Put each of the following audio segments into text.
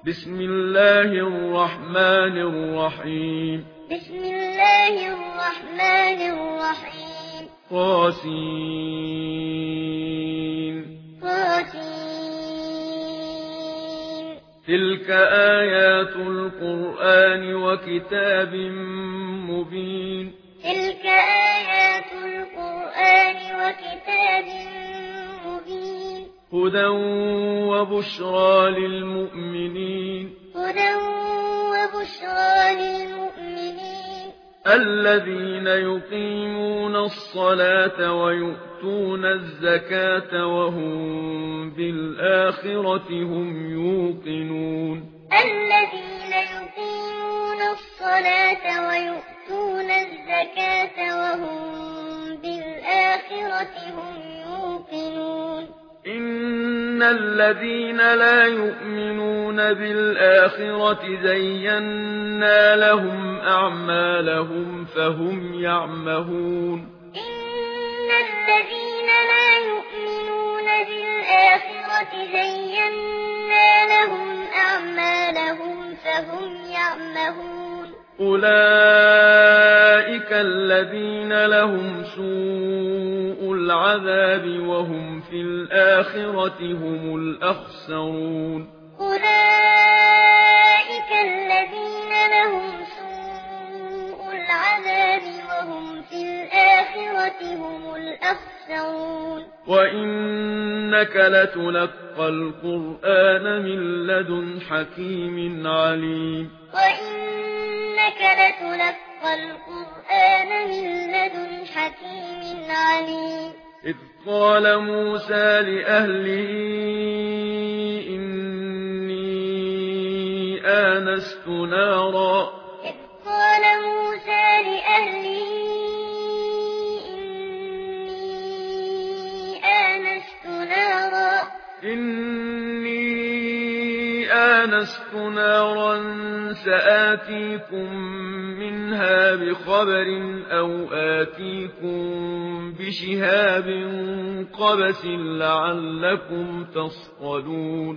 بسم الله الرحمن الرحيم بسم الله الرحمن الرحيم طاسين تلك آيات القرآن وكتاب مبين تلك آيات القرآن وكتاب مبين هدى وبشرى للمؤمنين هدى وبشرى للمؤمنين الذين يقيمون الصلاة ويؤتون الزكاة وهم بالآخرة هم يوقنون الذين يقيمون الصلاة ويؤتون الزكاة وهم بالآخرة هم يوقنون إن الذين لا يؤمنون بالآخرة زينا لهم أعمالهم فهم يعمهون إن الذين لا يؤمنون بالآخرة زينا لهم أعمالهم فهم يعمهون أولئك الذين لهم سوء العذاب وهم في الآخرة هم الأخسرون أولئك الذين لهم سوء العذاب وهم في الآخرة هم الأخسرون وإنك لتلقى القرآن من لدن حكيم عليم وإنك لتلقى القرآن من لدن حكيم عليم إذ قال موسى لأهله إني آنست نارا إذ قال موسى لأهله إني آنست نارا سآتيكم منها بخبر أو آتيكم بشهاب قبس لعلكم تصطلون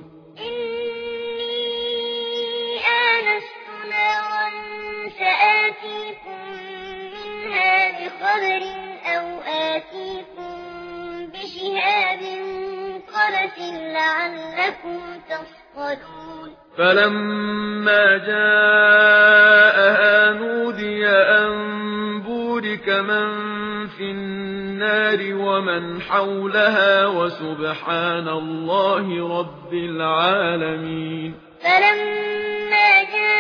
إني آنست نارا سآتيكم منها بخبر أو آتيكم بشهاب قبس لعلكم تصطلون فلما جاءها نودي أن بورك من في النار ومن حولها وسبحان الله رب العالمين فلما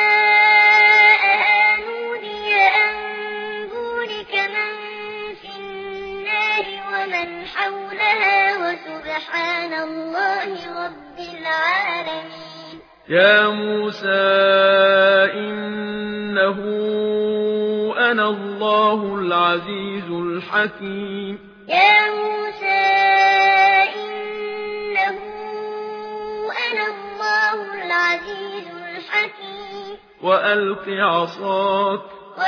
جاءها نودي أن بورك من في النار ومن حولها وسبحان الله رب العالمين يا موسى إنه أنا الله العزيز الحكيم يا موسى إنه أنا الله العزيز الحكيم وألق عصاك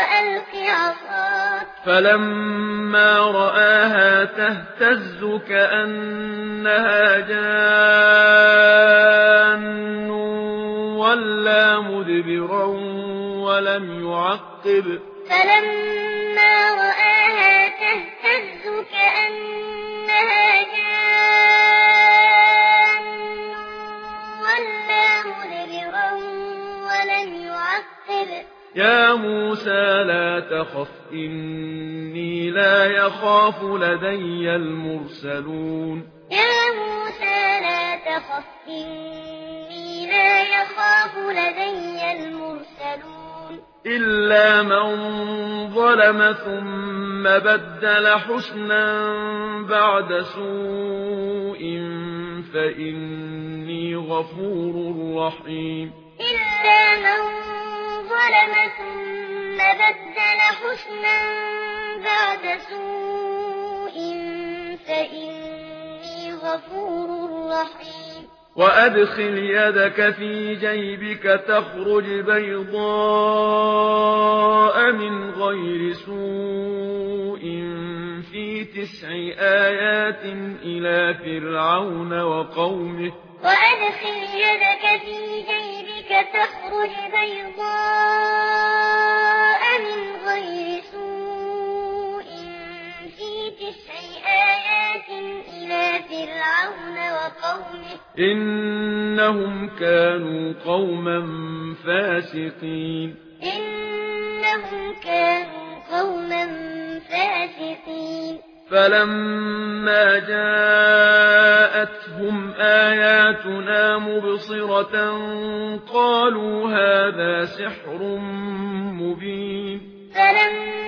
فلما رآها تهتز كأنها جان ولا مدبرا ولم يعقب فلما رآها تهتز كأنها جان ولا مدبرا ولم يعقب يا موسى لا تخف إني لا يخاف لدي المرسلون يا موسى لا تخف إني لا يخاف لدي المرسلون إلا من ظلم ثم بدل حسنا بعد سوء فإني غفور رحيم إلا من ظلم ثم بدل حسنا بعد سوء فإني غفور رحيم وأدخل يدك في جيبك تخرج بيضاء من غير سوء في 9 آيات إلى فرعون وقومه وأدخل يدك في جيبك تخرج بيضاء من غير سوء في 9 آيات إلى فرعون وقومه إنهم كانوا قوما فاسقين. فلما جاءتهم آياتنا مبصرة قالوا هذا سحر مبين.